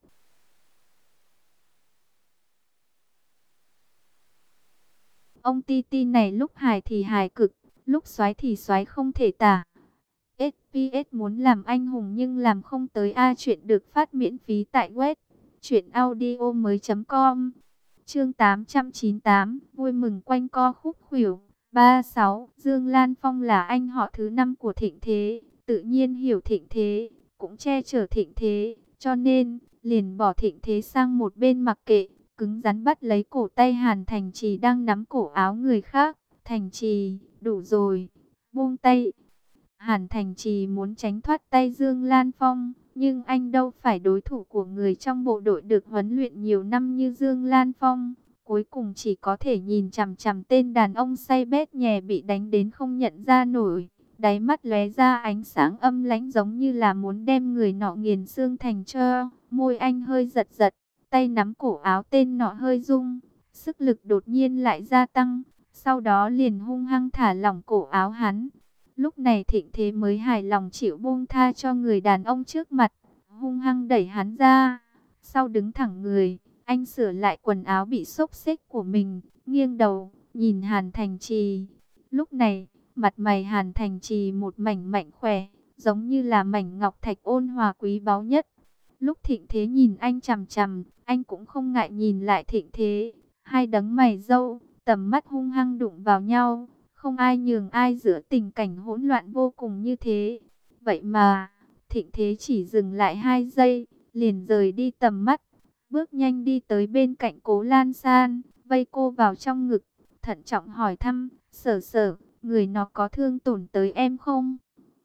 Ông Ti Ti này lúc hài thì hài cực, lúc xoái thì xoái không thể tả. ét pê ét muốn làm anh hùng nhưng làm không tới. A chuyện được phát miễn phí tại web chuyện audio mới com. Chương tám trăm chín mươi tám, vui mừng quanh co khúc khuỷu. ba sáu, Dương Lan Phong là anh họ thứ năm của Thịnh Thế, tự nhiên hiểu Thịnh Thế, cũng che chở Thịnh Thế, cho nên liền bỏ Thịnh Thế sang một bên mặc kệ, cứng rắn bắt lấy cổ tay Hàn Thành Trì đang nắm cổ áo người khác. Thành Trì, đủ rồi, buông tay. Hàn Thành Trì muốn tránh thoát tay Dương Lan Phong, nhưng anh đâu phải đối thủ của người trong bộ đội được huấn luyện nhiều năm như Dương Lan Phong. Cuối cùng chỉ có thể nhìn chằm chằm tên đàn ông say bét nhè bị đánh đến không nhận ra nổi. Đáy mắt lóe ra ánh sáng âm lãnh giống như là muốn đem người nọ nghiền xương thành tro. Môi anh hơi giật giật, tay nắm cổ áo tên nọ hơi rung, sức lực đột nhiên lại gia tăng. Sau đó liền hung hăng thả lỏng cổ áo hắn. Lúc này Thịnh Thế mới hài lòng chịu buông tha cho người đàn ông trước mặt, hung hăng đẩy hắn ra. Sau đứng thẳng người, anh sửa lại quần áo bị xốc xếch của mình, nghiêng đầu, nhìn Hàn Thành Trì. Lúc này, mặt mày Hàn Thành Trì một mảnh mạnh khỏe, giống như là mảnh ngọc thạch ôn hòa quý báu nhất. Lúc Thịnh Thế nhìn anh chằm chằm, anh cũng không ngại nhìn lại Thịnh Thế. Hai đấng mày râu, tầm mắt hung hăng đụng vào nhau, không ai nhường ai giữa tình cảnh hỗn loạn vô cùng như thế. Vậy mà, Thịnh Thế chỉ dừng lại hai giây, liền rời đi tầm mắt, bước nhanh đi tới bên cạnh Cố Lan San, vây cô vào trong ngực, thận trọng hỏi thăm, Sở Sở, người nó có thương tổn tới em không?